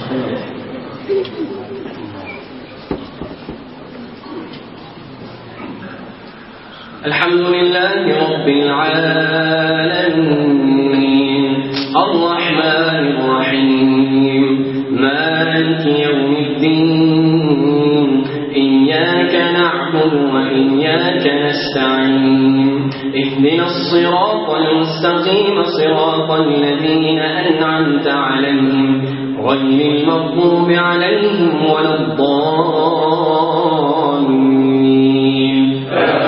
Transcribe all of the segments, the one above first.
الحمد لله رب العالمين الرحمن الرحيم مالك يوم الدين إياك نعبد وإياك نستعين اهدنا الصراط المستقيم صراط الذين أنعمت عليهم غير المغضوب عليهم ولا الضالين.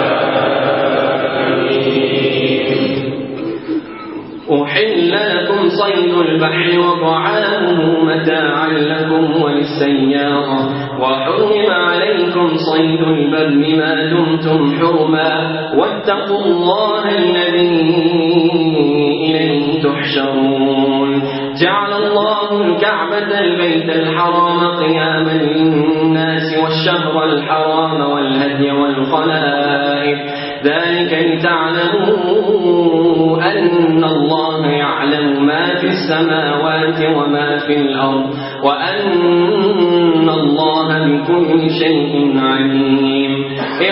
أحل لكم صيد البحر وطعامه متاعا لكم وللسيارة وحرم عليكم صيد البر ما دمتم حرما واتقوا الله الذي إليه تحشرون. جعل الله الكعبة البيت الحرام قياما للناس والشهر الحرام والهدي والقلائد ذلك لتعلموا أن الله يعلم ما في السماوات وما في الأرض وأن الله بكل شيء عليم.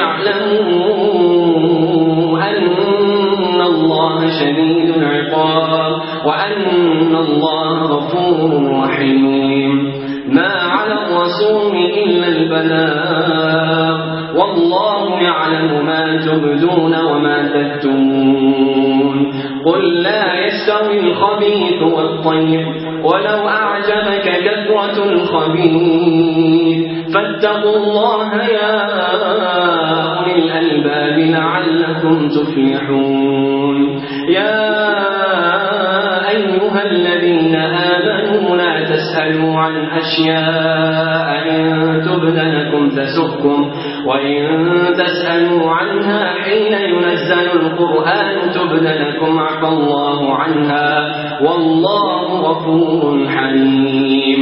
اعلموا أن الله شديد العقاب وأن الله غفور رحيم. ما على الرسول إلا البلاغ والله يعلم ما تبدون وما تكتمون. قل لا يستوي الخبيث والطيب ولو أعجبك كثرة الخبيث فاتقوا الله يا أولي الألباب لعلكم تفلحون. يا أيها الذين آمنوا لا تسألوا عن أشياء إن تبد لكم تسؤكم وإن تسألوا عنها حين ينزل القرآن تبد لكم عفى الله عنها والله غفور حليم.